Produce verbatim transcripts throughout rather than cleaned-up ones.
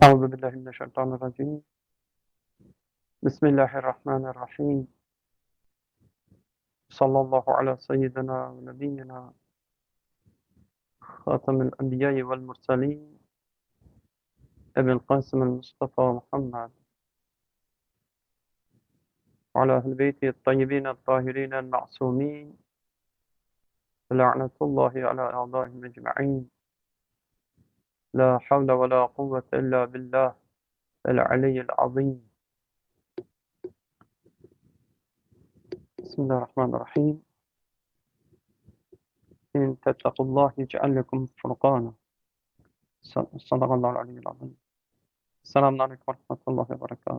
Euzu billahi mineşşeytanirracim. Bismillahirrahmanirrahim. Sallallahu ala seyyidina ve nebiyyina hatemil enbiya'i vel murselin Ebil Kasım el Mustafa Muhammed ve ala ehl beyti tayyibin tahirin el ma'sumin ve la'netullahi ala a'daihim ecma'in. La havle ve la kuvvete illa billah el aliyyil azim. Bismillahirrahmanirrahim. İn tettakullahi yec'al lekum furqana. Sadakallahu aliyyil azim. Selamünaleyküm ve rahmetullahi ve berekatuhu.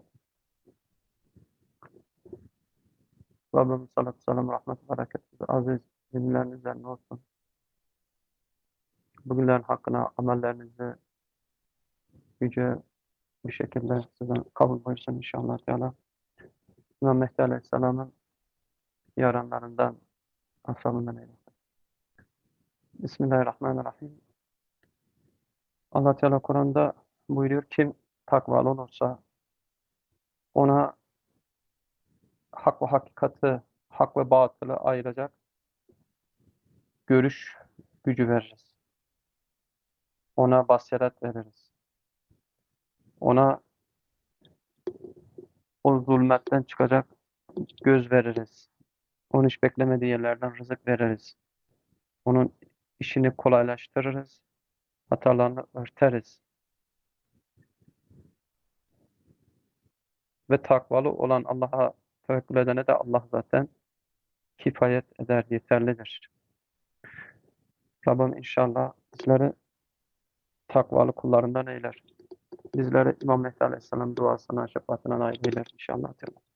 Rabbimiz sallallahu selam rahmet bereketi aziz dinlerin üzerine olsun. Bugünlerin hakkına amellerinizi yüce bir şekilde sizden kabul buyursun inşallah Teala. İmam Mehdi Aleyhisselam'ın yaranlarından, ashabından eylesin. Bismillahirrahmanirrahim. Allah Teala Kur'an'da buyuruyor, kim takvalı olursa ona hak ve hakikati, hak ve batılı ayıracak görüş gücü veririz. Ona basiret veririz. Ona o zulmetten çıkacak göz veririz. Onun hiç beklemediği yerlerden rızık veririz. Onun işini kolaylaştırırız. Hatalarını örteriz. Ve takvalı olan Allah'a tevekkül edene de Allah zaten kifayet eder, yeterlidir. Rabbim inşallah bizleri takvalı kullarından eyler. Bizleri İmam Mehdi Aleyhisselam duasına, şefaatine nail eyler inşallah.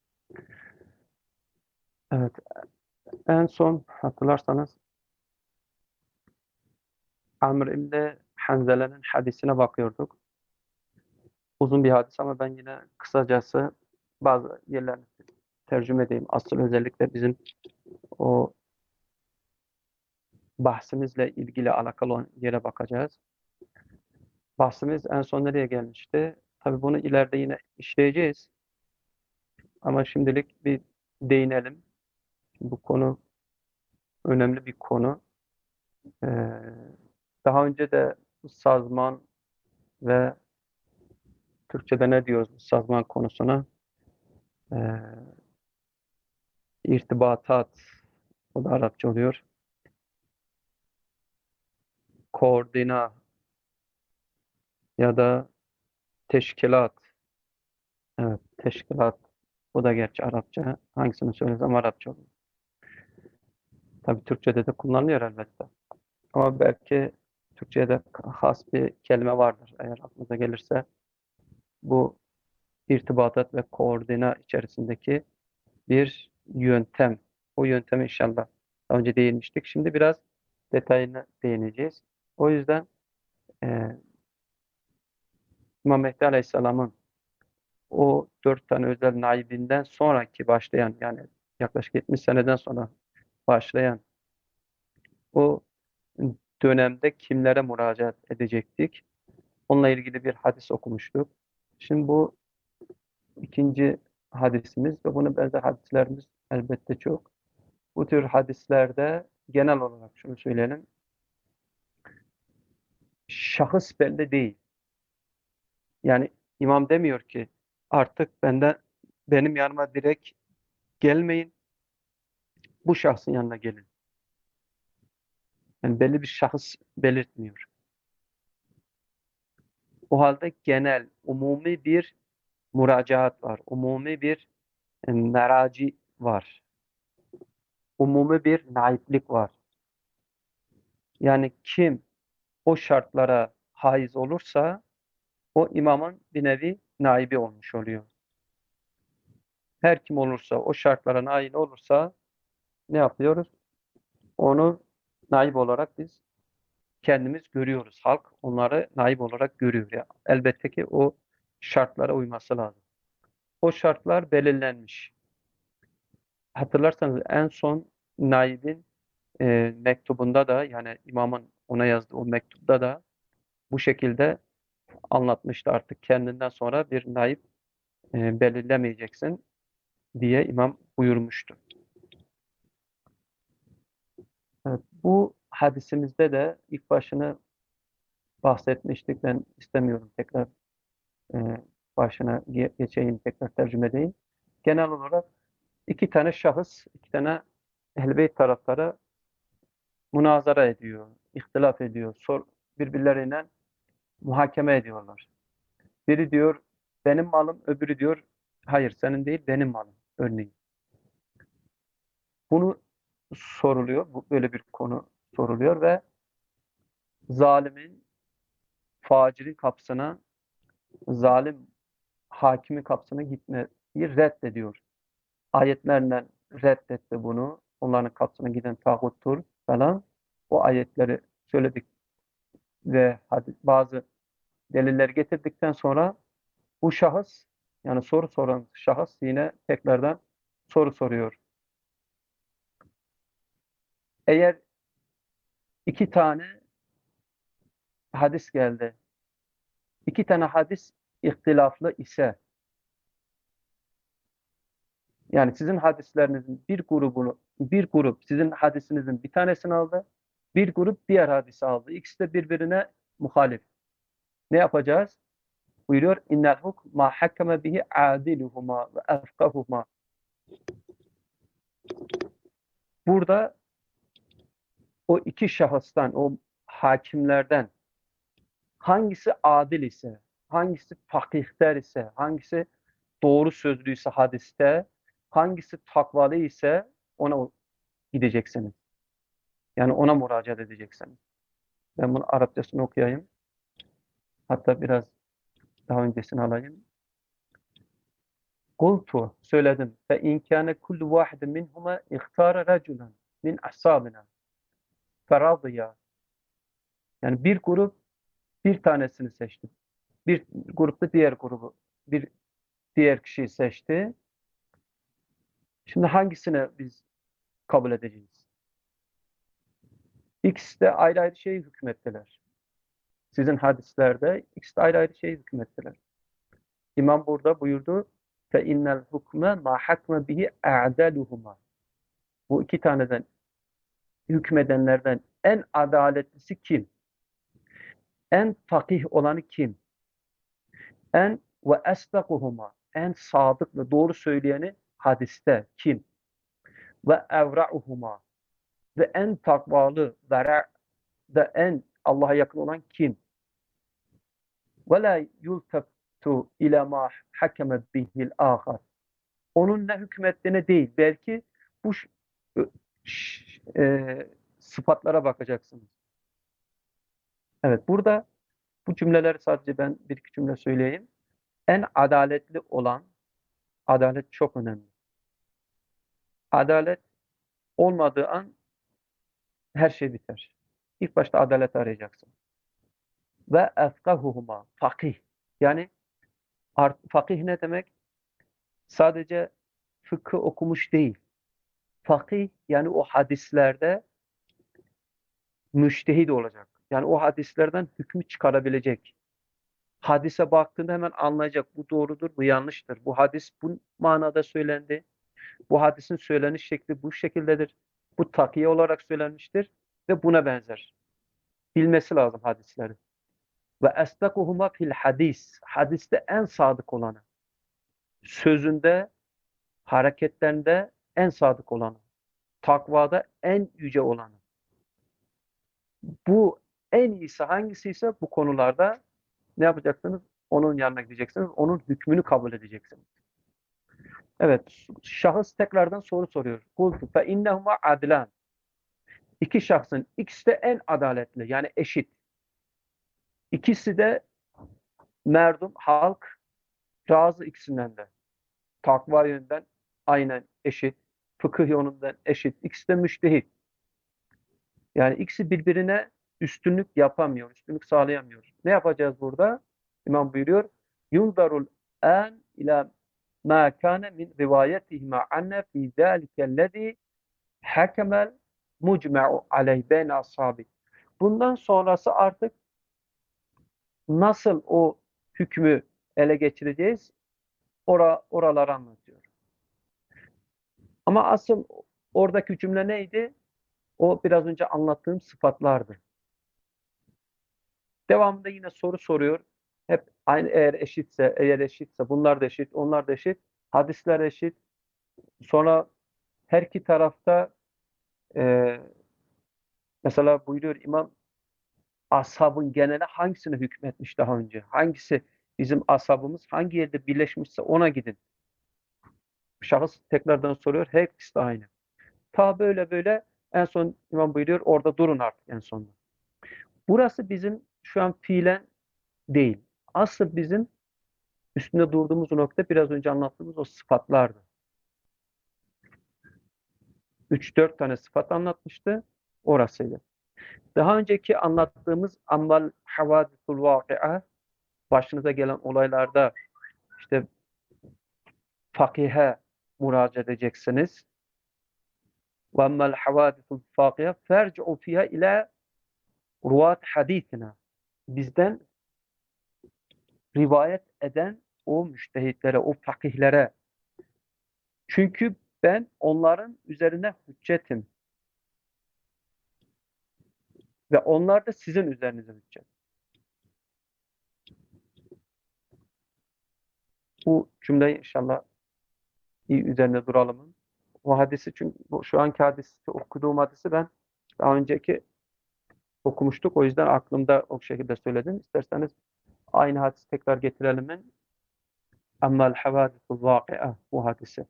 Evet, en son hatırlarsanız Amr İbni Hanzele'nin hadisine bakıyorduk. Uzun bir hadis ama ben yine kısacası bazı yerlerini tercüme edeyim. Asıl özellikle bizim o bahsimizle ilgili alakalı olan yere bakacağız. Bahsimiz en son nereye gelmişti? Tabii bunu ileride yine işleyeceğiz. Ama şimdilik bir değinelim. Bu konu önemli bir konu. Ee, daha önce de sazman ve Türkçe'de ne diyoruz sazman konusuna? Ee, irtibatat, o da Arapça oluyor. Koordina ya da teşkilat. Evet, teşkilat. O da gerçi Arapça. Hangisini söylesem Arapça oluyor. Tabii Türkçe'de de kullanılıyor elbette. Ama belki Türkçe'de has bir kelime vardır. Eğer aklınıza gelirse bu irtibatat ve koordina içerisindeki bir yöntem. O yöntemi inşallah daha önce değinmiştik. Şimdi biraz detayına değineceğiz. O yüzden e, İmam Mehdi Aleyhisselam'ın o dört tane özel naibinden sonraki başlayan, yani yaklaşık yetmiş seneden sonra başlayan o dönemde kimlere müracaat edecektik? Onunla ilgili bir hadis okumuştuk. Şimdi bu ikinci hadisimiz ve buna benzer hadislerimiz elbette çok. Bu tür hadislerde genel olarak şunu söyleyelim. Şahıs belli değil. Yani imam demiyor ki artık benden benim yanıma direkt gelmeyin. Bu şahsın yanına gelin. Yani belli bir şahıs belirtmiyor. O halde genel, umumi bir müracaat var. Umumi bir e, meraci var. Umumi bir naiplik var. Yani kim o şartlara haiz olursa o imamın bir nevi naibi olmuş oluyor. Her kim olursa, o şartlara nail olursa ne yapıyoruz? Onu naib olarak biz kendimiz görüyoruz. Halk onları naib olarak görüyor. Ya. Elbette ki o şartlara uyması lazım. O şartlar belirlenmiş. Hatırlarsanız en son naibin e, mektubunda da, yani imamın ona yazdığı o mektupta da bu şekilde anlatmıştı, artık kendinden sonra bir naip e, belirlemeyeceksin diye imam buyurmuştu. Evet, bu hadisimizde de ilk başını bahsetmiştik. Ben istemiyorum tekrar e, başına ge- geçeyim, tekrar tercüme edeyim. Genel olarak iki tane şahıs, iki tane Ehl-i Beyt taraftarı münazara ediyor, ihtilaf ediyor, sor, birbirleriyle muhakeme ediyorlar. Biri diyor benim malım, öbürü diyor hayır senin değil benim malım örneğin. Bunu soruluyor, bu böyle bir konu soruluyor ve zalimin, facirin kapısına, zalim hakimin kapısına gitmeyi reddediyor. Ayetlerle reddetti bunu. Onların kapısına giden tağuttur falan. O ayetleri söyledik ve hadi bazı delilleri getirdikten sonra bu şahıs, yani soru soran şahıs yine tekrardan soru soruyor. Eğer iki tane hadis geldi, iki tane hadis ihtilaflı ise, yani sizin hadislerinizin bir grubunu, bir grup sizin hadisinizin bir tanesini aldı, bir grup diğer hadisi aldı. İkisi de birbirine muhalif. Ne yapacağız? Buyuruyor, innel hukm ma hakkeme bihi adiluhuma ve efkahuhuma. Burada o iki şahıstan, o hakimlerden hangisi adil ise, hangisi fakihler ise, hangisi doğru sözlüyse hadiste, hangisi takvalı ise ona gideceksiniz. Yani ona müracaat edeceksiniz. Ben bunu Arapçasını okuyayım. Hatta biraz daha öncesini alayım. Kultu, söyledim. Fe in kâne kullu vâhidin minhuma ihtâre raculan min ashabina feradiya. Yani bir grup bir tanesini seçti. Bir grupta diğer grubu, bir diğer kişiyi seçti. Şimdi hangisini biz kabul edeceğiz? İkisi de ayrı ayrı şey hükmettiler. Sizin hadislerde ikisi de ayrı ayrı şey hükmettiler. İmam burada buyurdu fe innel hukme ma hakme bihi a'daluhuma. Bu iki taneden hükmedenlerden en adaletlisi kim? En fakih olanı kim? En ve esdakuhuma. En sadık ve doğru söyleyeni hadiste kim? Ve evra'uhuma. Ve en takvalı, vera da en Allah'a yakın olan kim? Ve la yultaftu ila ma hakeme bihil ahar. Onun ne hükmettiğine değil, belki bu e, sıfatlara bakacaksınız. Evet, burada bu cümleleri sadece ben bir iki cümle söyleyeyim. En adaletli olan, adalet çok önemli. Adalet olmadığı an her şey biter. İlk başta adalet arayacaksın. Ve efkahuhuma, fakih. Yani art, fakih ne demek? Sadece fıkıh okumuş değil. Fakih yani o hadislerde müştehid olacak. Yani o hadislerden hükmü çıkarabilecek. Hadise baktığında hemen anlayacak. Bu doğrudur, bu yanlıştır. Bu hadis bu manada söylendi. Bu hadisin söyleniş şekli bu şekildedir. Bu takiye olarak söylenmiştir ve buna benzer. Bilmesi lazım hadisleri. Ve esdakuhuma fil hadis. Hadiste en sadık olanı. Sözünde, hareketlerinde en sadık olanı. Takvada en yüce olanı. Bu en iyisi hangisi ise bu konularda ne yapacaksınız? Onun yanına gideceksiniz. Onun hükmünü kabul edeceksiniz. Evet, şahıs tekrardan soru soruyor. Kultu fe innehuma adlan. İki şahsın ikisi de en adaletli, yani eşit. İkisi de merdum, halk razı ikisinden de. Takva yönünden aynen eşit. Fıkıh yönünden eşit. İkisi de müştehit. Yani ikisi birbirine üstünlük yapamıyor, üstünlük sağlayamıyor. Ne yapacağız burada? İmam buyuruyor. Yundarul an ila ma kana min rivayetihima anne fi zalikellezi hakemel mucme'u aleyh beyne ashabi. Bundan sonrası artık nasıl o hükmü ele geçireceğiz? Ora, oraları anlatıyor. Ama asıl oradaki cümle neydi? O biraz önce anlattığım sıfatlardı. Devamında yine soru soruyor. Hep aynı, eğer eşitse, eğer eşitse bunlar da eşit, onlar da eşit. Hadisler eşit. Sonra her iki tarafta e, mesela buyuruyor İmam, ashabın geneli hangisine hükmetmiş daha önce? Hangisi bizim ashabımız hangi yerde birleşmişse ona gidin. Şahıs tekrardan soruyor. Her ikisi de aynı. Ta böyle böyle en son İmam buyuruyor orada durun artık en sonunda. Burası bizim şu an fiilen değil. Asıl bizim üstünde durduğumuz nokta biraz önce anlattığımız o sıfatlardı. Üç dört tane sıfat anlatmıştı. Orasıydı. Daha önceki anlattığımız ammal havadisul vaki'a, başınıza gelen olaylarda işte fakihe müracaat edeceksiniz. Ve ammal havadisul fakihe ferci'u fiha ila ruvat hadisina. Bizden rivayet eden o müştehitlere, o fakihlere. Çünkü ben onların üzerine hüccetim. Ve onlar da sizin üzerinize hüccet. Bu cümleyi inşallah iyi üzerine duralım. O hadisi, çünkü bu, şu anki hadisi, okuduğum hadisi ben daha önceki okumuştuk. O yüzden aklımda o şekilde söyledim. İsterseniz aynı hadisi tekrar getirelim mi? Emmel havadisul vaki'a, bu hadisi.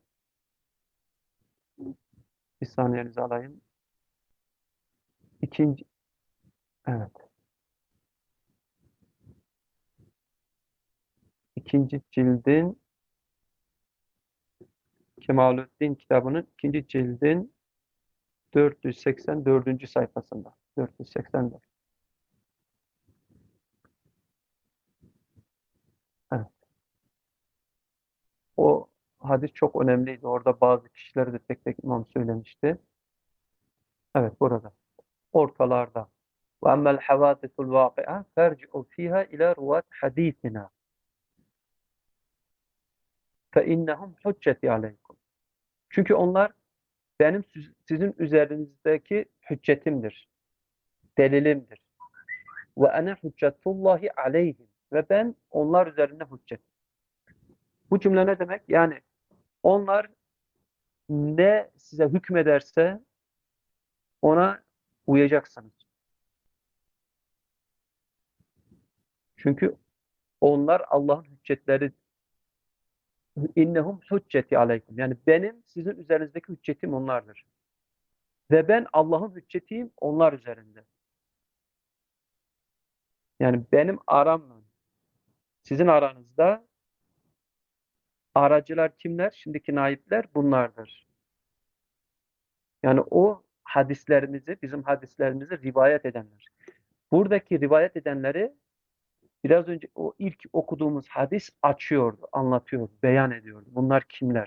Bir saniyenizi alayım. İkinci, evet. İkinci cildin, Kemaluddin kitabının ikinci cildin dört yüz seksen dördüncü sayfasında. dört yüz seksen dört. Evet. O hadis çok önemliydi. Orada bazı kişileri de tek tek imam söylemişti. Evet, burada. Ortalarda. وَأَمَّا الْحَوَادِثُ الْوَاقِعَةُ فَارْجِعُوا فِيهَا إِلَى رُوَاةِ حَدِيثِنَا فَإِنَّهُمْ حُجَّتِي عَلَيْكُمْ. Çünkü onlar benim sizin üzerinizdeki hüccetimdir, delilimdir. وَأَنَا حُجَّةُ اللّٰهِ عَلَيْهِمْ. Ve ben onlar üzerine hüccet. Bu cümle ne demek? Yani onlar ne size hükmederse ona uyacaksınız. Çünkü onlar Allah'ın hüccetleri. İnnehum hücceti aleykum. Yani benim sizin üzerinizdeki hüccetim onlardır. Ve ben Allah'ın hüccetiyim onlar üzerinde. Yani benim aramla sizin aranızda aracılar kimler? Şimdiki naipler bunlardır. Yani o hadislerimizi, bizim hadislerimizi rivayet edenler. Buradaki rivayet edenleri biraz önce o ilk okuduğumuz hadis açıyordu, anlatıyordu, beyan ediyordu. Bunlar kimler?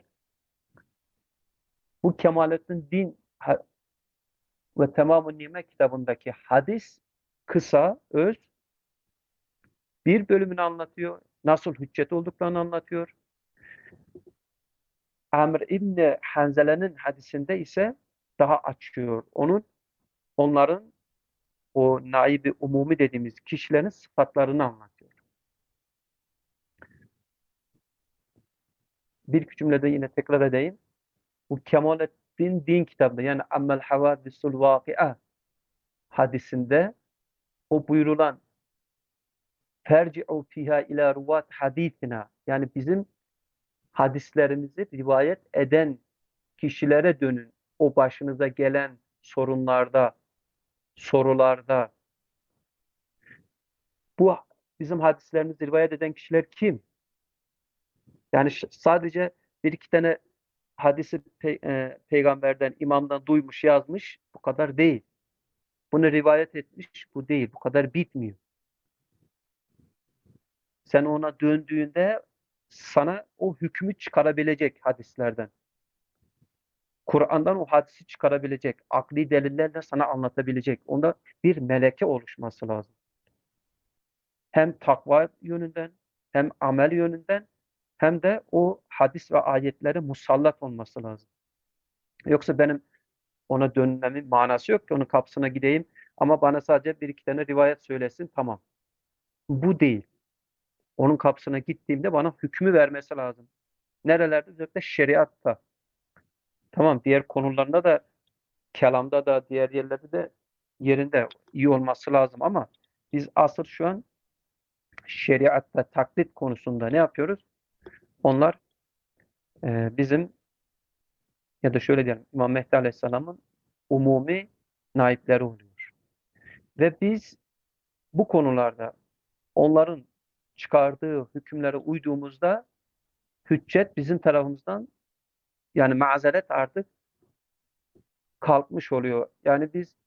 Bu Kemalettin Din ve Tamam-ı Nimet kitabındaki hadis kısa, öz, bir bölümünü anlatıyor. Nasıl hüccet olduklarını anlatıyor. Amr İbni Hanzele'nin hadisinde ise daha açıyor. Onun, onların o naibi umumi dediğimiz kişilerin sıfatlarını anlatıyor. Bir iki cümlede yine tekrar edeyim. Bu Kemalettin Din kitabında, yani Ammel Havadisul Vaki'a hadisinde o buyurulan terci'u fiha ila ruvat hadisina, yani bizim hadislerimizi rivayet eden kişilere dönün. O başınıza gelen sorunlarda, sorularda. Bu bizim hadislerimizi rivayet eden kişiler kim? Yani sadece bir iki tane hadisi pe e, peygamberden, imamdan duymuş, yazmış. Bu kadar değil. Bunu rivayet etmiş. Bu değil. Bu kadar bitmiyor. Sen ona döndüğünde sana o hükmü çıkarabilecek hadislerden. Kur'an'dan o hadisi çıkarabilecek, akli delillerle sana anlatabilecek. Onda bir meleke oluşması lazım. Hem takva yönünden, hem amel yönünden, hem de o hadis ve ayetlere musallat olması lazım. Yoksa benim ona dönmemin manası yok ki, onun kapısına gideyim ama bana sadece bir iki tane rivayet söylesin, tamam. Bu değil. Onun kapısına gittiğimde bana hükmü vermesi lazım. Nerelerde? Özellikle şeriatta. Tamam, diğer konularında da, kelamda da, diğer yerlerde de yerinde iyi olması lazım ama biz asıl şu an şeriatta taklit konusunda ne yapıyoruz? Onlar e, bizim, ya da şöyle diyelim, İmam Mehdi Aleyhisselam'ın umumi naipleri oluyor. Ve biz bu konularda onların çıkardığı hükümlere uyduğumuzda hüccet bizim tarafımızdan, yani mazeret artık kalkmış oluyor. Yani biz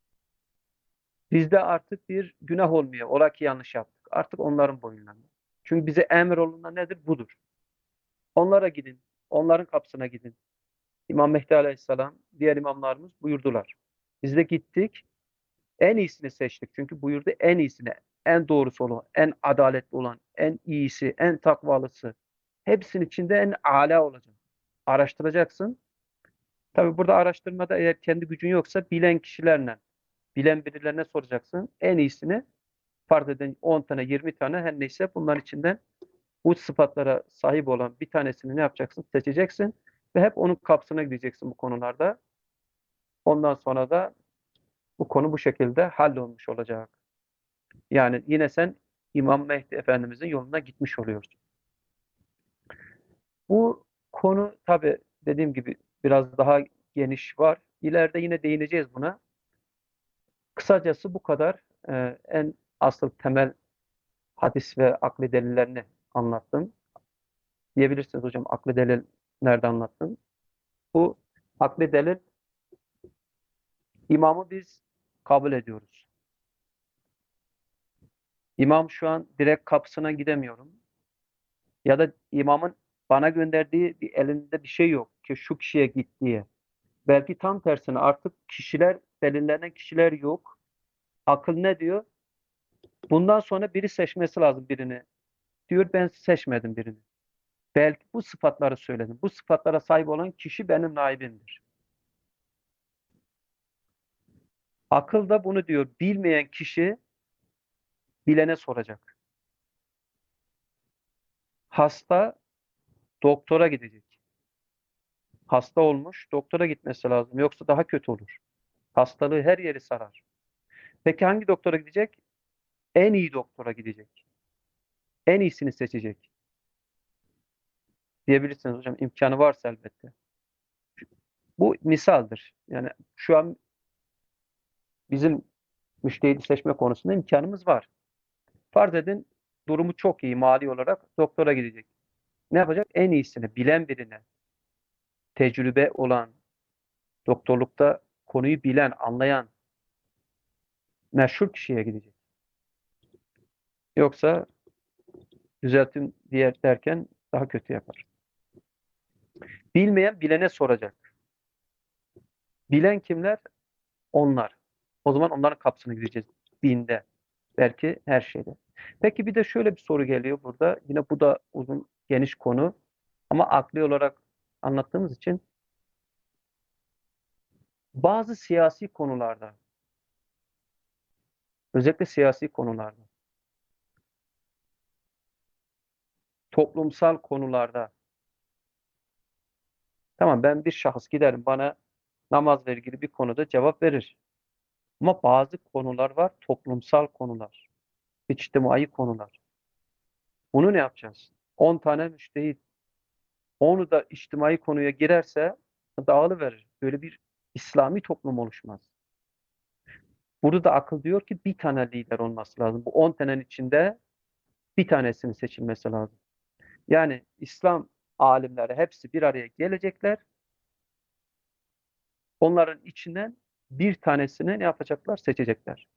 bizde artık bir günah olmuyor. Ola ki yanlış yaptık. Artık onların boyundan. Çünkü bize emir olunan nedir? Budur. Onlara gidin. Onların kapısına gidin. İmam Mehdi Aleyhisselam, diğer imamlarımız buyurdular. Biz de gittik. En iyisini seçtik. Çünkü buyurdu, en iyisini, en doğrusu olan, en adaletli olan, en iyisi, en takvalısı. Hepsinin içinde en âlâ olacak. Araştıracaksın. Tabi burada araştırmada eğer kendi gücün yoksa bilen kişilerle, bilen birilerine soracaksın. En iyisini, farz eden on tane, yirmi tane, her neyse bunların içinden bu sıfatlara sahip olan bir tanesini ne yapacaksın? Seçeceksin ve hep onun kapısına gideceksin bu konularda. Ondan sonra da bu konu bu şekilde hallolmuş olacak. Yani yine sen İmam Mehdi Efendimizin yoluna gitmiş oluyorsun. Bu konu tabi dediğim gibi biraz daha geniş var. İleride yine değineceğiz buna. Kısacası bu kadar. Ee, en asıl temel hadis ve akli delillerini anlattım. Diyebilirsiniz hocam, akli delil nerede anlattın? Bu akli delil, imamı biz kabul ediyoruz. İmam şu an direkt kapısına gidemiyorum. Ya da imamın bana gönderdiği bir elinde bir şey yok ki şu kişiye git diye. Belki tam tersine artık kişiler, belirlenen kişiler yok. Akıl ne diyor? Bundan sonra biri seçmesi lazım birini. Diyor, ben seçmedim birini. Belki bu sıfatları söyledim. Bu sıfatlara sahip olan kişi benim naibimdir. Akıl da bunu diyor. Bilmeyen kişi bilene soracak. Hasta doktora gidecek. Hasta olmuş, doktora gitmesi lazım. Yoksa daha kötü olur. Hastalığı her yeri sarar. Peki hangi doktora gidecek? En iyi doktora gidecek. En iyisini seçecek. Diyebilirsiniz hocam, imkanı varsa elbette. Bu misaldir. Yani şu an bizim müştehidi seçme konusunda imkanımız var. Farz edin durumu çok iyi mali olarak, doktora gidecek. Ne yapacak? En iyisini bilen birine, tecrübe olan, doktorlukta konuyu bilen, anlayan, meşhur kişiye gidecek. Yoksa düzeltim diye derken daha kötü yapar. Bilmeyen bilene soracak. Bilen kimler? Onlar. O zaman onların kapısına gideceğiz. Dinde. Belki her şeyde. Peki bir de şöyle bir soru geliyor burada. Yine bu da uzun, geniş konu. Ama akli olarak anlattığımız için bazı siyasi konularda, özellikle siyasi konularda, toplumsal konularda, tamam, ben bir şahıs giderim bana namazla ilgili bir konuda cevap verir. Ama bazı konular var, toplumsal konular, içtimai konular. Bunu ne yapacağız? on tane müştehit, onu da içtimai konuya girerse dağılıverir. Böyle bir İslami toplum oluşmaz. Burada da akıl diyor ki bir tane lider olması lazım. Bu on tanenin içinde bir tanesinin seçilmesi lazım. Yani İslam alimleri hepsi bir araya gelecekler. Onların içinden bir tanesini ne yapacaklar? Seçecekler.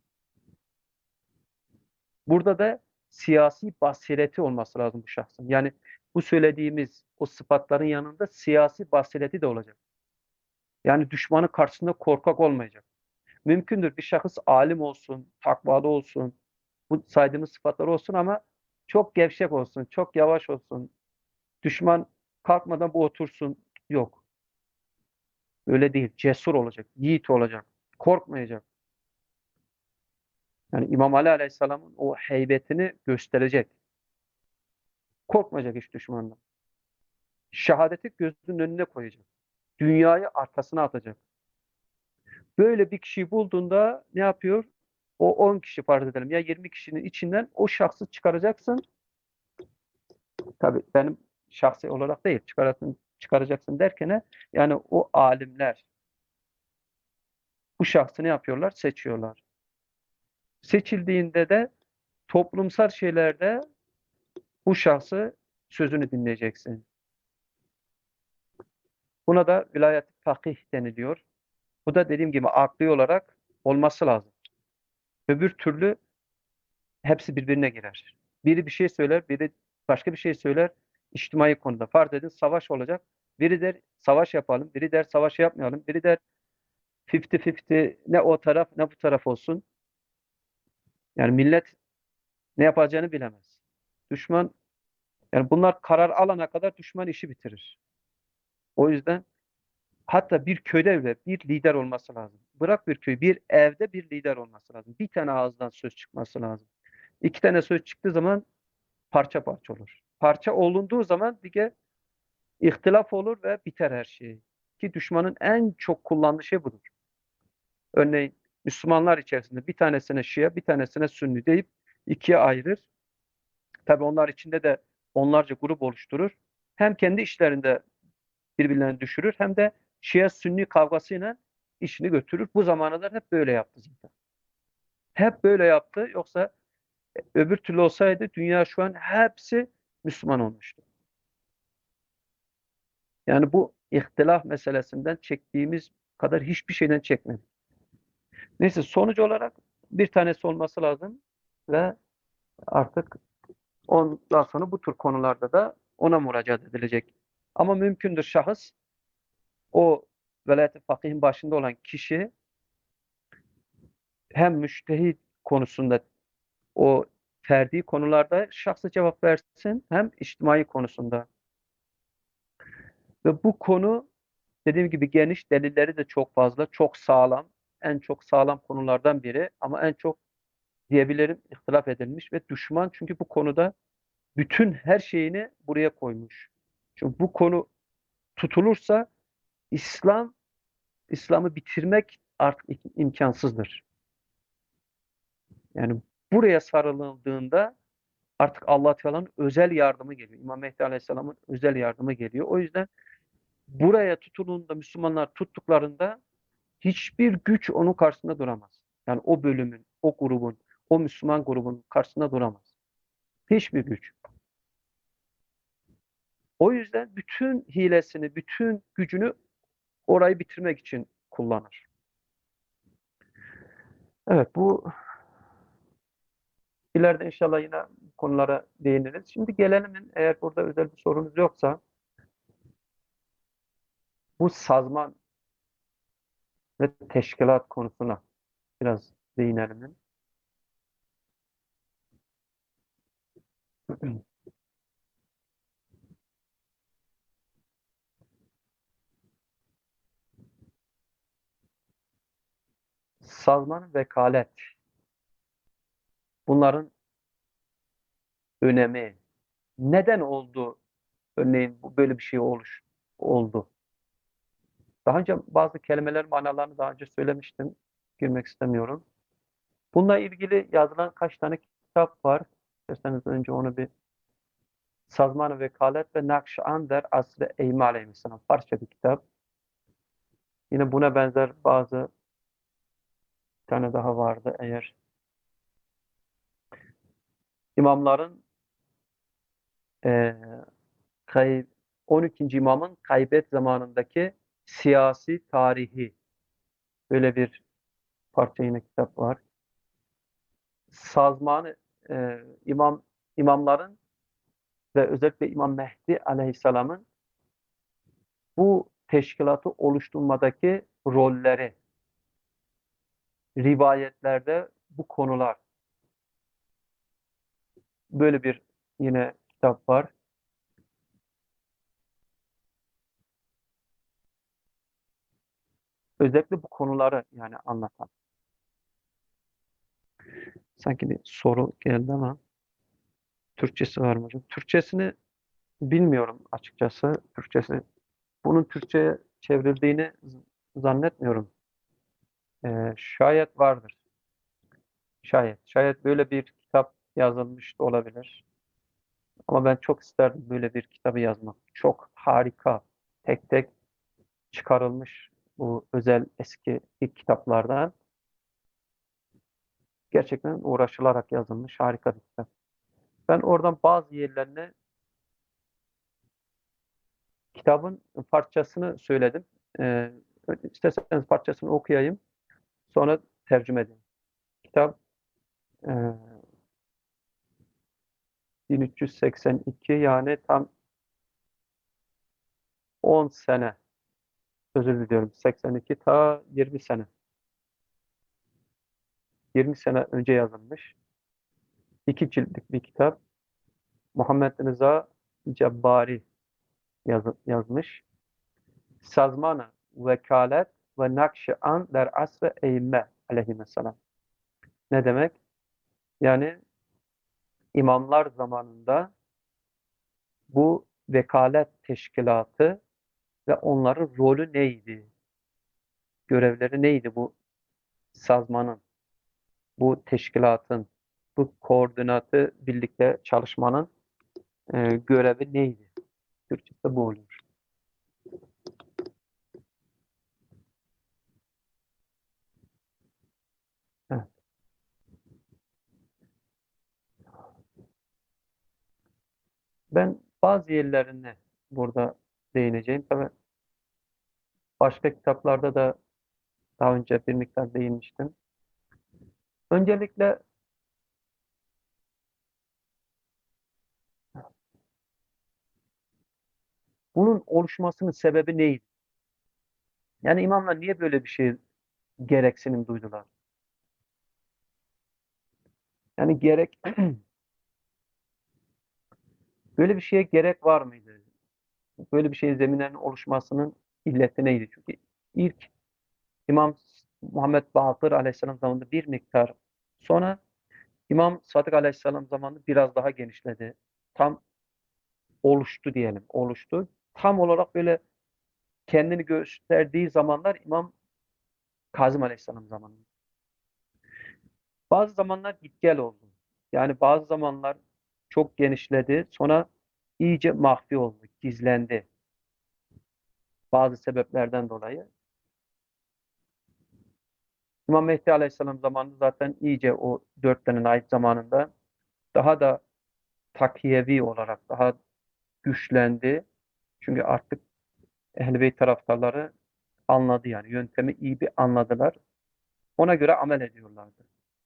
Burada da siyasi basireti olması lazım bu şahsın. Yani bu söylediğimiz o sıfatların yanında siyasi basireti de olacak. Yani düşmanın karşısında korkak olmayacak. Mümkündür bir şahıs alim olsun, takvalı olsun, Bu saydığımız sıfatlar olsun ama çok gevşek olsun, çok yavaş olsun. Düşman kalkmadan bu otursun. Yok. Öyle değil. Cesur olacak, yiğit olacak, korkmayacak. Yani İmam Ali Aleyhisselam'ın o heybetini gösterecek. Korkmayacak hiç düşmandan. Şehadeti gözünün önüne koyacak. Dünyayı arkasına atacak. Böyle bir kişiyi bulduğunda ne yapıyor? O on kişi farz edelim ya yirmi kişinin içinden o şahsı çıkaracaksın. Tabii benim şahsi olarak değil, çıkaracaksın, çıkaracaksın derken yani o alimler bu şahsı ne yapıyorlar? Seçiyorlar. Seçildiğinde de toplumsal şeylerde bu şahsı sözünü dinleyeceksin. Buna da vilayet-i fakih deniliyor. Bu da dediğim gibi akli olarak olması lazım. Öbür türlü hepsi birbirine girer. Biri bir şey söyler, biri başka bir şey söyler. İçtimai konuda. Farz edin savaş olacak. Biri der savaş yapalım, biri der savaş yapmayalım, biri der elli elli ne o taraf ne bu taraf olsun. Yani millet ne yapacağını bilemez. Düşman yani bunlar karar alana kadar düşman işi bitirir. O yüzden hatta bir köyde bile bir lider olması lazım. Bırak bir köy, bir evde bir lider olması lazım. Bir tane ağızdan söz çıkması lazım. İki tane söz çıktığı zaman parça parça olur. Parça olunduğu zaman bir de ihtilaf olur ve biter her şey. Ki düşmanın en çok kullandığı şey budur. Örneğin Müslümanlar içerisinde bir tanesine Şia, bir tanesine Sünni deyip ikiye ayırır. Tabii onlar içinde de onlarca grup oluşturur. Hem kendi işlerinde birbirlerini düşürür hem de Şia-Sünni kavgasıyla işini götürür. Bu zamana kadar hep böyle yaptı zaten. Hep böyle yaptı. Yoksa öbür türlü olsaydı dünya şu an hepsi Müslüman olmuştu. Yani bu ihtilaf meselesinden çektiğimiz kadar hiçbir şeyden çekmedik. Neyse sonuç olarak bir tanesi olması lazım ve artık ondan sonra bu tür konularda da ona müracaat edilecek. Ama mümkündür şahıs o velayet-i fakihin başında olan kişi hem müştehit konusunda o ferdi konularda şahsı cevap versin hem içtimai konusunda. Ve bu konu dediğim gibi geniş, delilleri de çok fazla, çok sağlam. En çok sağlam konulardan biri ama en çok diyebilirim ihtilaf edilmiş ve düşman çünkü bu konuda bütün her şeyini buraya koymuş. Çünkü bu konu tutulursa İslam, İslam'ı bitirmek artık imkansızdır. Yani buraya sarıldığında artık Allah Teala'nın özel yardımı geliyor. İmam Mehdi Aleyhisselam'ın özel yardımı geliyor. O yüzden buraya tutulduğunda Müslümanlar tuttuklarında hiçbir güç onun karşısında duramaz. Yani o bölümün, o grubun, o Müslüman grubun karşısında duramaz. Hiçbir güç. O yüzden bütün hilesini, bütün gücünü orayı bitirmek için kullanır. Evet, bu ileride inşallah yine bu konulara değiniriz. Şimdi gelelim, eğer burada özel bir sorunuz yoksa, bu sazman ve teşkilat konusuna biraz değinelim. Sazman, vekalet, bunların önemi, neden oldu? Örneğin bu böyle bir şey oluş oldu. Daha önce bazı kelimeler manalarını daha önce söylemiştim. Girmek istemiyorum. Bununla ilgili yazılan kaç tane kitap var? İsterseniz önce onu bir Sazman-ı Vekalet ve Nakş-ı Asr-ı Eyyûmî Aleyhisselam. Farsça bir kitap. Yine buna benzer bazı bir tane daha vardı eğer. İmamların e, kay, on ikinci imamın kaybet zamanındaki siyasi tarihi, böyle bir parça yine kitap var. Sazman e, imam imamların ve özellikle İmam Mehdi Aleyhisselam'ın bu teşkilatı oluşturmadaki rolleri, rivayetlerde bu konular böyle bir yine kitap var. Özellikle bu konuları yani anlatan. Sanki bir soru geldi ama Türkçesi var mı hocam? Türkçesini bilmiyorum açıkçası. Türkçesi. Bunun Türkçe'ye çevrildiğini z- zannetmiyorum. Ee, şayet vardır. Şayet. Şayet böyle bir kitap yazılmış da olabilir. Ama ben çok isterdim böyle bir kitabı yazmak. Çok harika. Tek tek çıkarılmış bu özel eski ilk kitaplardan. Gerçekten uğraşılarak yazılmış harika bir kitap. Ben oradan bazı yerlerine kitabın parçasını söyledim. Ee, isterseniz parçasını okuyayım. Sonra tercüme edeyim. Kitap e, bin üç yüz seksen iki yani tam on sene, özür diliyorum, seksen iki ta yirmi sene. yirmi sene önce yazılmış. İki ciltlik bir kitap. Muhammed Rıza Cebbari yazı- yazmış. Sazmanı vekalet ve nakş-ı der asr-ı eymme aleyhisselam. Ne demek? Yani imamlar zamanında bu vekalet teşkilatı ve onların rolü neydi? Görevleri neydi bu sazmanın, bu teşkilatın, bu koordinatı birlikte çalışmanın e, görevi neydi? Türkçesi bu oluyor. Evet. Ben bazı yerlerine burada değineceğim. Tabii başka kitaplarda da daha önce bir miktar değinmiştim. Öncelikle bunun oluşmasının sebebi neydi? Yani imamlar niye böyle bir şey gereksinim duydular? Yani gerek böyle bir şeye gerek var mıydı? Böyle bir şeyin zeminlerinin oluşmasının illeti neydi? Çünkü ilk İmam Muhammed Bakır Aleyhisselam zamanında bir miktar, sonra İmam Sadık Aleyhisselam zamanında biraz daha genişledi. Tam oluştu diyelim, oluştu. Tam olarak böyle kendini gösterdiği zamanlar İmam Kazım Aleyhisselam zamanında. Bazı zamanlar git gel oldu. Yani bazı zamanlar çok genişledi, sonra iyice mahfi oldu, gizlendi bazı sebeplerden dolayı. İmam Mehdi Aleyhisselam zamanında zaten iyice o dört tane ait zamanında daha da takiyevi olarak daha güçlendi. Çünkü artık Ehl-i Beyt taraftarları anladı yani yöntemi iyi bir anladılar. Ona göre amel ediyorlardı.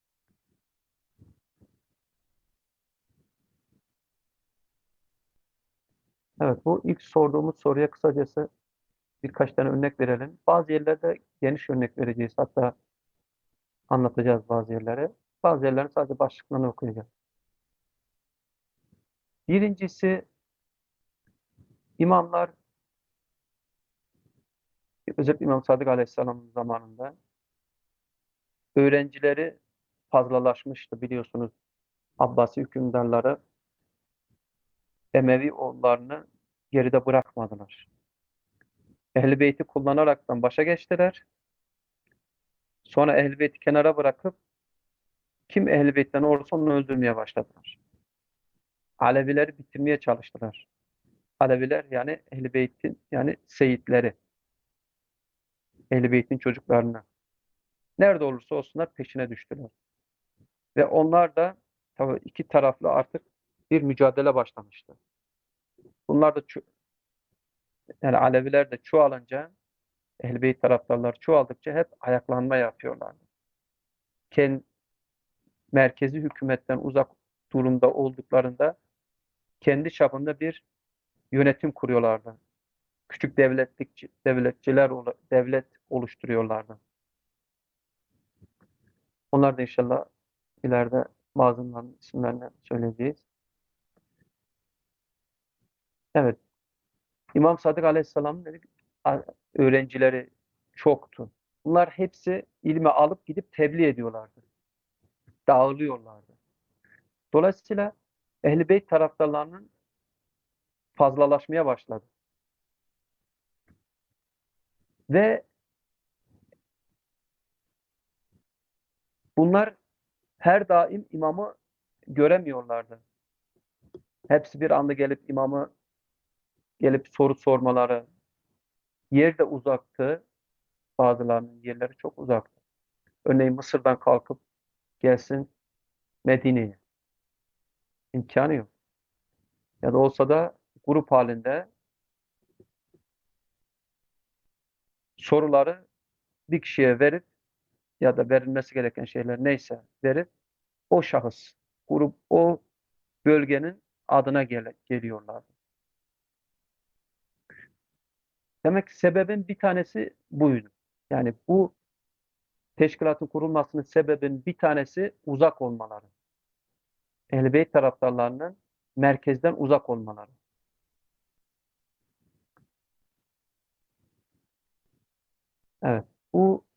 Evet, bu ilk sorduğumuz soruya kısacası birkaç tane örnek verelim. Bazı yerlerde geniş örnek vereceğiz. Hatta anlatacağız bazı yerlere. Bazı yerlerin sadece başlıklarını okuyacağız. Birincisi, imamlar, özellikle İmam Sadık Aleyhisselam zamanında öğrencileri fazlalaşmıştı biliyorsunuz. Abbasi hükümdarları Emevi oğullarını geride bırakmadılar. Ehl-i Beyt'i kullanaraktan başa geçtiler. Sonra Ehl-i Beyt'i kenara bırakıp kim Ehl-i Beyt'ten olursa onu öldürmeye başladılar. Alevileri bitirmeye çalıştılar. Aleviler yani Ehl-i Beyt'in yani seyitleri, Ehl-i Beyt'in çocuklarını. Nerede olursa olsunlar peşine düştüler. Ve onlar da tabii iki taraflı artık bir mücadele başlamıştı. Bunlar da ço- yani Aleviler de çoğalınca Ehl-i Beyt taraftarları çoğaldıkça hep ayaklanma yapıyorlardı. Kendi merkezi hükümetten uzak durumda olduklarında kendi çapında bir yönetim kuruyorlardı. Küçük devletlik devletçiler devlet oluşturuyorlardı. Onlar da inşallah ileride bazılarının isimlerini söyleyeceğiz. Evet. İmam Sadık Aleyhisselam'ın dedi, a- öğrencileri çoktu. Bunlar hepsi ilmi alıp gidip tebliğ ediyorlardı. Dağılıyorlardı. Dolayısıyla Ehl-i Beyt taraftarlarının fazlalaşmaya başladı. Ve bunlar her daim imamı göremiyorlardı. Hepsi bir anda gelip imamı gelip soru sormaları, yer de uzaktı. Bazılarının yerleri çok uzaktı. Örneğin Mısır'dan kalkıp gelsin Medine'ye. İmkanı yok. Ya da olsa da grup halinde soruları bir kişiye verip ya da verilmesi gereken şeyler neyse verip o şahıs, grup o bölgenin adına gel geliyorlardı. Demek ki sebebin bir tanesi buydu. Yani bu teşkilatın kurulmasının sebebin bir tanesi uzak olmaları. Ehl-i Beyt taraftarlarının merkezden uzak olmaları. Evet. Bu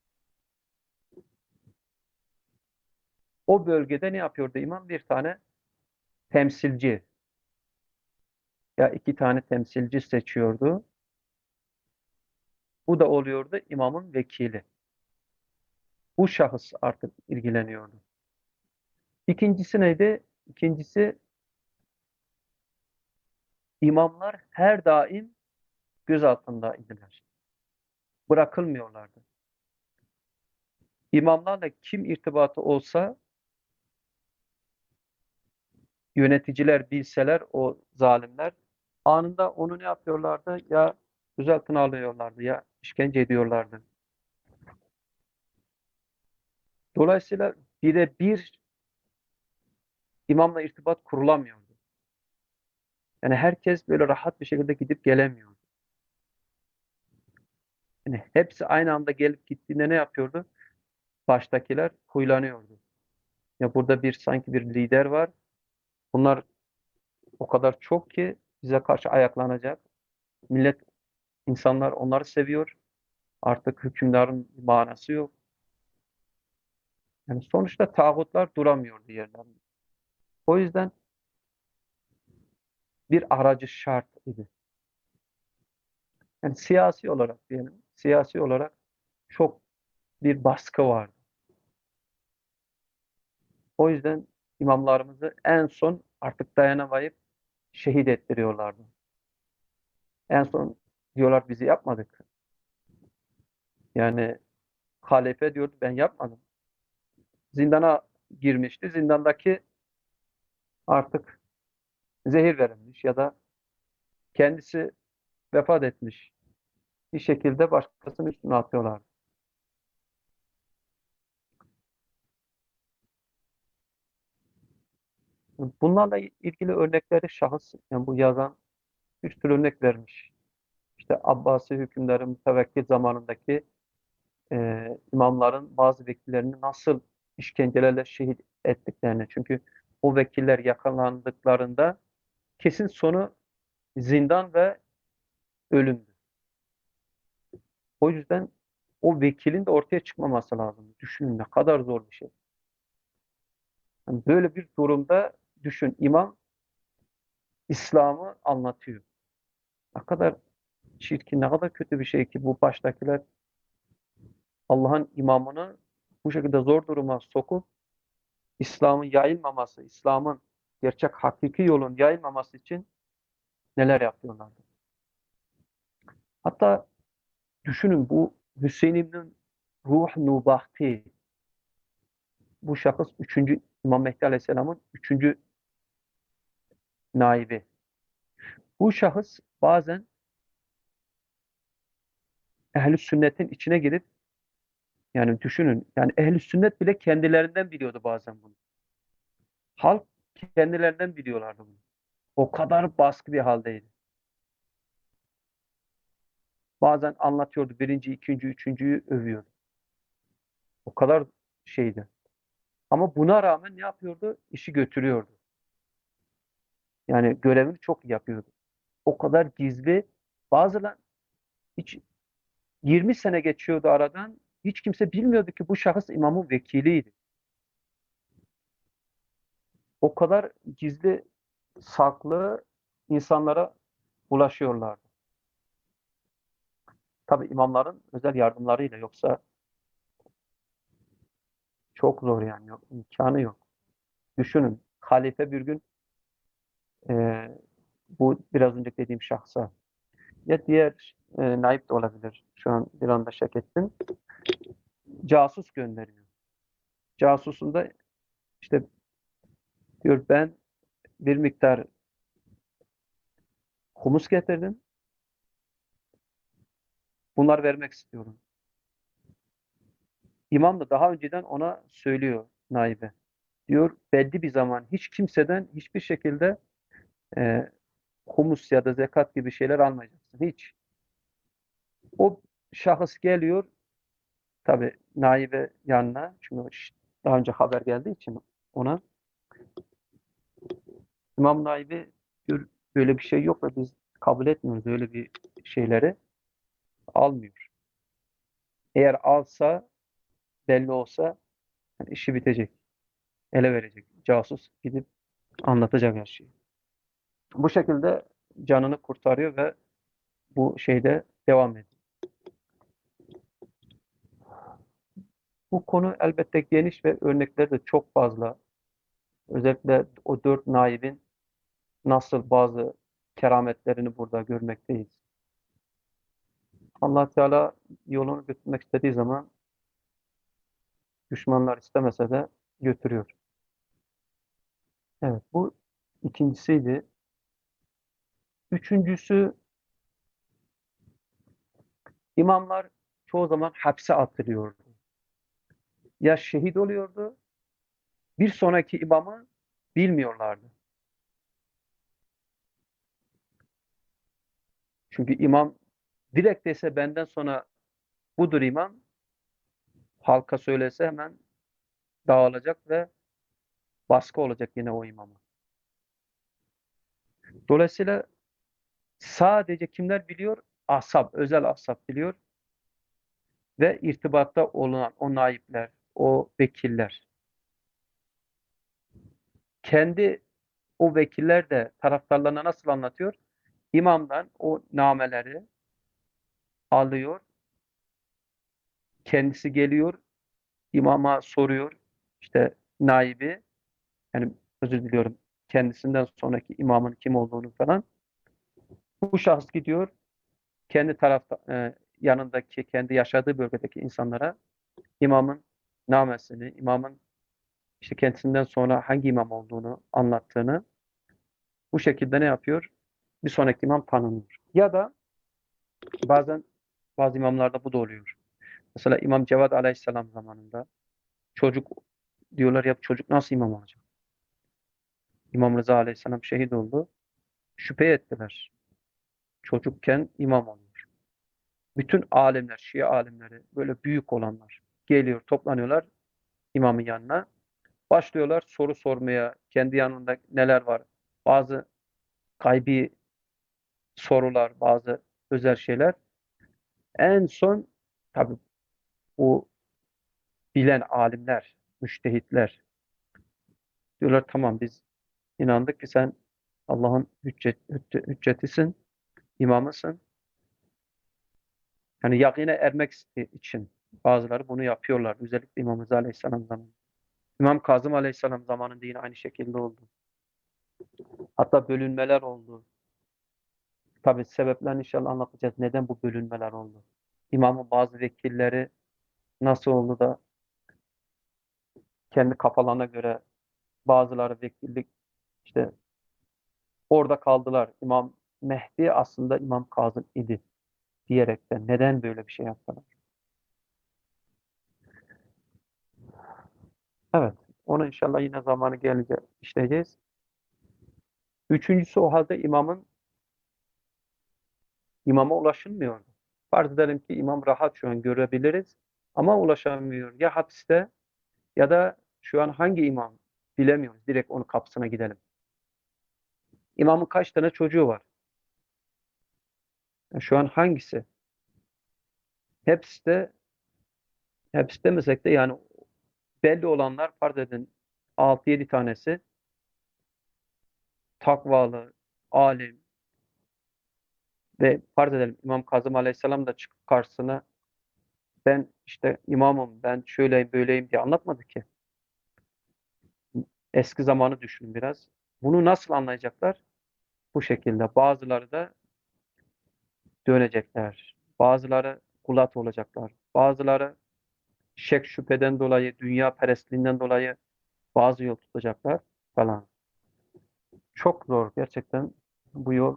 o bölgede ne yapıyordu imam? Bir tane temsilci ya iki tane temsilci seçiyordu. Bu da oluyordu imamın vekili. Bu şahıs artık ilgileniyordu. İkincisi neydi? İkincisi imamlar her daim göz altında idiler. Bırakılmıyorlardı. İmamlarla kim irtibatı olsa yöneticiler bilseler o zalimler anında onu ne yapıyorlardı? Ya gözaltına alıyorlardı ya işkence ediyorlardı. Dolayısıyla birebir imamla irtibat kurulamıyordu. Yani herkes böyle rahat bir şekilde gidip gelemiyordu. Yani hepsi aynı anda gelip gittiğinde ne yapıyordu? Baştakiler huylanıyordu. Ya burada bir sanki bir lider var. Bunlar o kadar çok ki bize karşı ayaklanacak. Millet, insanlar onları seviyor. Artık hükümdarın manası yok. Yani sonuçta tağutlar duramıyordu yerlerinde. O yüzden bir aracı şart idi. Yani siyasi olarak diyelim, siyasi olarak çok bir baskı vardı. O yüzden imamlarımızı en son artık dayanamayıp şehit ettiriyorlardı. En son diyorlar bizi yapmadık. Yani halife diyordu ben yapmadım. Zindana girmişti. Zindandaki artık zehir verilmiş ya da kendisi vefat etmiş. Bir şekilde başkasının üstüne atıyorlar. Bunlarla ilgili örnekleri şahıs, yani bu yazan bir sürü örnek vermiş. İşte Abbasi hükümdarın mütevekkil zamanındaki e, imamların bazı vekillerini nasıl işkencelerle şehit ettiklerini. Çünkü o vekiller yakalandıklarında kesin sonu zindan ve ölümdü. O yüzden o vekilin de ortaya çıkmaması lazım. Düşünün ne kadar zor bir şey. Yani böyle bir durumda düşün imam İslam'ı anlatıyor. Ne kadar çirkin, ne kadar kötü bir şey ki bu baştakiler Allah'ın imamını bu şekilde zor duruma sokup İslam'ın yayılmaması, İslam'ın gerçek hakiki yolun yayılmaması için neler yapıyorlardı. Hatta düşünün bu Hüseyin İbn Ruh Nubahti, bu şahıs üçüncü İmam Mehdi Aleyhisselam'ın üçüncü naibi. Bu şahıs bazen ehl-i sünnetin içine girip yani düşünün yani ehl-i sünnet bile kendilerinden biliyordu bazen bunu. Halk kendilerinden biliyorlardı bunu. O kadar baskı bir haldeydi. Bazen anlatıyordu birinci, ikinci, üçüncüyü övüyordu. O kadar şeydi. Ama buna rağmen ne yapıyordu? İşi götürüyordu. Yani görevini çok iyi yapıyordu. O kadar gizli. Bazıları hiç yirmi sene geçiyordu aradan. Hiç kimse bilmiyordu ki bu şahıs imamın vekiliydi. O kadar gizli, saklı insanlara ulaşıyorlardı. Tabii imamların özel yardımlarıyla, yoksa çok zor yani, yok, imkanı yok. Düşünün, halife bir gün e, bu biraz önce dediğim şahsa, ya diğer e, naip de olabilir, şu an bir anda şek ettim, casus gönderiyor. Casusun da işte diyor, ben bir miktar humus getirdim, bunları vermek istiyorum. İmam da daha önceden ona söylüyor, naibe. Diyor, belli bir zaman hiç kimseden hiçbir şekilde e, humus ya da zekat gibi şeyler almayacaksın. Hiç. O şahıs geliyor, tabii naibe yanına, çünkü daha önce haber geldiği için ona, İmam naibi diyor, böyle bir şey yok ve biz kabul etmiyoruz, öyle bir şeyleri almıyor. Eğer alsa, belli olsa yani işi bitecek. Ele verecek. Casus gidip anlatacak her şeyi. Bu şekilde canını kurtarıyor ve bu şeyde devam ediyor. Bu konu elbette geniş ve örnekleri de çok fazla. Özellikle o dört naibin nasıl bazı kerametlerini burada görmekteyiz. Allah Teala yolunu götürmek istediği zaman düşmanlar istemese de götürüyor. Evet, bu ikincisiydi. Üçüncüsü, imamlar çoğu zaman hapse atılıyordu. Ya şehit oluyordu, bir sonraki imamı bilmiyorlardı. Çünkü imam direkt dese benden sonra budur imam, halka söylese hemen dağılacak ve baskı olacak yine o imama. Dolayısıyla sadece kimler biliyor? Ashab, özel ashab biliyor ve irtibatta olan o naipler, o vekiller. Kendi o vekiller de taraftarlarına nasıl anlatıyor? İmamdan o nameleri alıyor, kendisi geliyor, imama soruyor, işte naibi, yani özür diliyorum, kendisinden sonraki imamın kim olduğunu falan. Bu şahıs gidiyor, kendi tarafta e, yanındaki, kendi yaşadığı bölgedeki insanlara imamın namesini, imamın işte kendisinden sonra hangi imam olduğunu anlattığını, bu şekilde ne yapıyor? Bir sonraki imam tanınıyor. Ya da bazen bazı imamlarda bu da oluyor. Mesela İmam Cevad Aleyhisselam zamanında çocuk diyorlar, ya çocuk nasıl imam olacak? İmam Rıza Aleyhisselam şehit oldu. Şüphe ettiler. Çocukken imam oluyor. Bütün alimler, Şia alimleri, böyle büyük olanlar geliyor, toplanıyorlar imamın yanına. Başlıyorlar soru sormaya, kendi yanında neler var. Bazı gaybi sorular, bazı özel şeyler. En son tabii bu bilen alimler, müştehitler diyorlar, tamam biz inandık ki sen Allah'ın hüccet, hüccet- hüccetisin, imamısın. Yani yakine ermek için bazıları bunu yapıyorlar. Özellikle İmam Rıza Aleyhisselam zamanında. İmam Kazım Aleyhisselam zamanında yine aynı şekilde oldu. Hatta bölünmeler oldu. Tabii sebeplerini inşallah anlatacağız. Neden bu bölünmeler oldu? İmamın bazı vekilleri nasıl oldu da kendi kafalarına göre bazıları vekillik işte orada kaldılar. İmam Mehdi aslında İmam Kazım idi diyerekten. Neden böyle bir şey yaptılar? Evet. Onu inşallah yine zamanı gelince işleyeceğiz. Üçüncüsü, o halde imamın imama ulaşılmıyordu. Farz edelim ki imam rahat şu an görebiliriz ama ulaşamıyor. Ya hapiste ya da şu an hangi imam bilemiyoruz. Direkt onun kapısına gidelim. İmamın kaç tane çocuğu var? Yani şu an hangisi? Hepsi de hepsi demesek de yani belli olanlar farz edin altı yedi tanesi takvalı, alim ve farz edelim İmam Kazım Aleyhisselam da çıkıp karşısına ben işte imamım, ben şöyleyim böyleyim diye anlatmadı ki. Eski zamanı düşünün biraz. Bunu nasıl anlayacaklar? Bu şekilde. Bazıları da dönecekler. Bazıları kulat olacaklar. Bazıları şek şüpheden dolayı, dünya perestliğinden dolayı bazı yol tutacaklar falan. Çok zor gerçekten bu yol.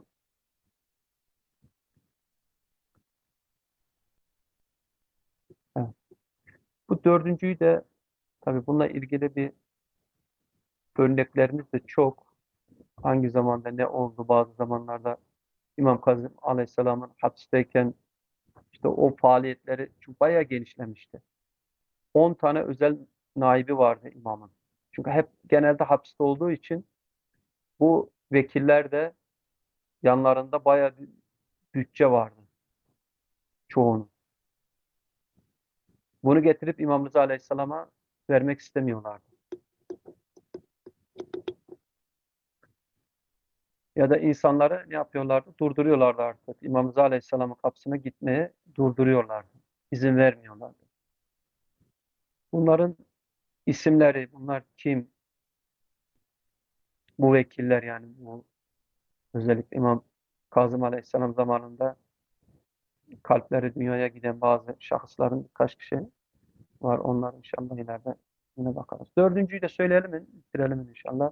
Evet. Bu dördüncüyü de tabii bununla ilgili bir örneklerimiz de çok. Hangi zamanda ne oldu bazı zamanlarda İmam Kazım Aleyhisselam'ın hapisteyken işte o faaliyetleri çünkü bayağı genişlemişti. On tane özel naibi vardı imamın. Çünkü hep genelde hapiste olduğu için bu vekiller de yanlarında bayağı bir bütçe vardı çoğunun. Bunu getirip İmam Rıza Aleyhisselam'a vermek istemiyorlardı. Ya da insanları ne yapıyorlardı? Durduruyorlardı artık. İmam Rıza Aleyhisselam'ın kapısına gitmeye durduruyorlardı. İzin vermiyorlardı. Bunların isimleri, bunlar kim? Bu vekiller yani bu özellikle İmam Kazım Aleyhisselam zamanında kalpleri dünyaya giden bazı şahısların birkaç kişi var. Onlar inşallah ileride yine bakarız. Dördüncüyü de söyleyelim mi? Bitirelim inşallah.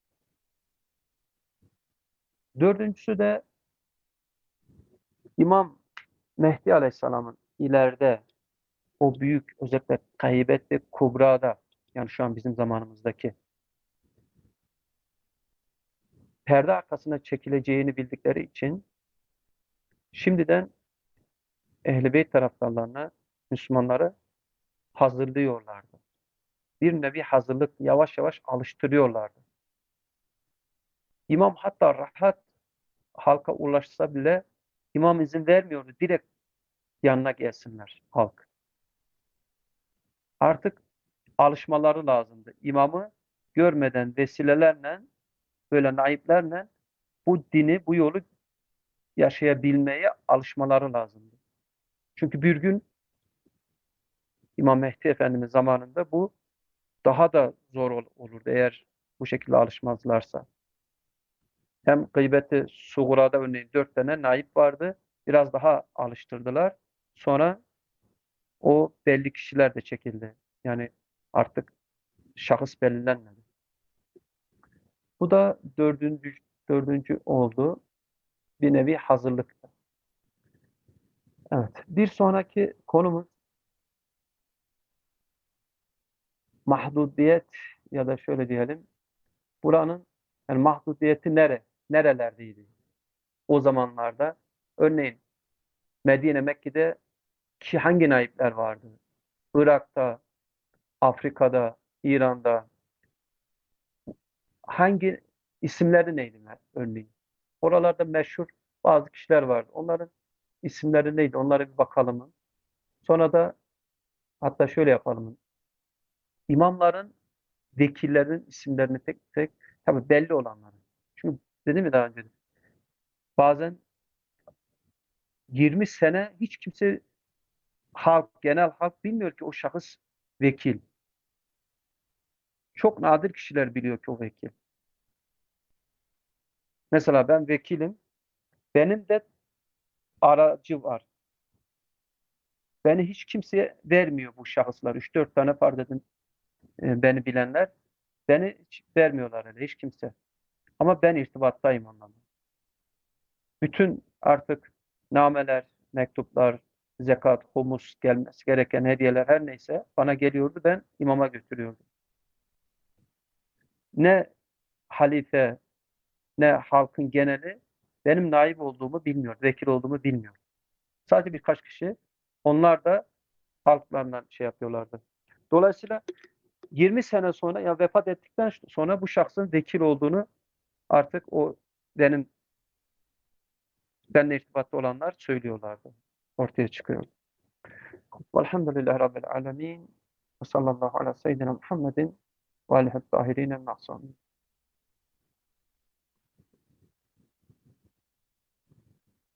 Dördüncüsü de İmam Mehdi Aleyhisselam'ın ileride o büyük özellikle Tayyibet-i Kubra'da yani şu an bizim zamanımızdaki perde arkasına çekileceğini bildikleri için şimdiden Ehl-i Beyt taraftarlarına, Müslümanları hazırlıyorlardı. Bir nevi hazırlık yavaş yavaş alıştırıyorlardı. İmam hatta rahat halka ulaşsa bile imam izin vermiyordu. Direkt yanına gelsinler halk. Artık alışmaları lazımdı. İmamı görmeden vesilelerle, böyle naiplerle bu dini, bu yolu yaşayabilmeye alışmaları lazımdı. Çünkü bir gün İmam Mehdi Efendimiz zamanında bu daha da zor ol- olurdu eğer bu şekilde alışmazlarsa. Hem gıybeti sugurada örneğin dört tane naip vardı. Biraz daha alıştırdılar. Sonra o belli kişiler de çekildi. Yani artık şahıs belirlenmedi. Bu da dördüncü, dördüncü oldu. Bir nevi hazırlık. Evet. Bir sonraki konumuz mahdudiyet ya da şöyle diyelim. Buranın yani mahdudiyeti nere? Nerelerdeydi? O zamanlarda. Örneğin Medine, Mekke'de ki hangi naipler vardı? Irak'ta, Afrika'da, İran'da hangi isimleri neydi örneğin? Oralarda meşhur bazı kişiler vardı. Onların isimleri neydi? Onlara bir bakalım. Sonra da hatta şöyle yapalım. İmamların, vekillerin isimlerini tek tek tabii belli olanları. Çünkü dedim mi daha önce bazen yirmi sene hiç kimse halk, genel halk bilmiyor ki o şahıs vekil. Çok nadir kişiler biliyor ki o vekil. Mesela ben vekilim. Benim de aracı var. Beni hiç kimseye vermiyor bu şahıslar. Üç dört tane farz edin e, beni bilenler. Beni hiç vermiyorlar öyle hiç kimse. Ama ben irtibattayım onlarla. Bütün artık nameler, mektuplar, zekat, humus gelmesi gereken hediyeler her neyse bana geliyordu. Ben imama götürüyordum. Ne halife ne halkın geneli benim naib olduğumu bilmiyor, vekil olduğumu bilmiyor. Sadece birkaç kişi onlar da halklarla şey yapıyorlardı. Dolayısıyla yirmi sene sonra ya vefat ettikten sonra bu şahsın vekil olduğunu artık o benim seninle irtibatta olanlar söylüyorlardı. Ortaya çıkıyor. Velhamdülillahi Rabbil alemin. Ve sallallahu ala seyyidina Muhammedin ve alihi tahirin el-ma'sumin.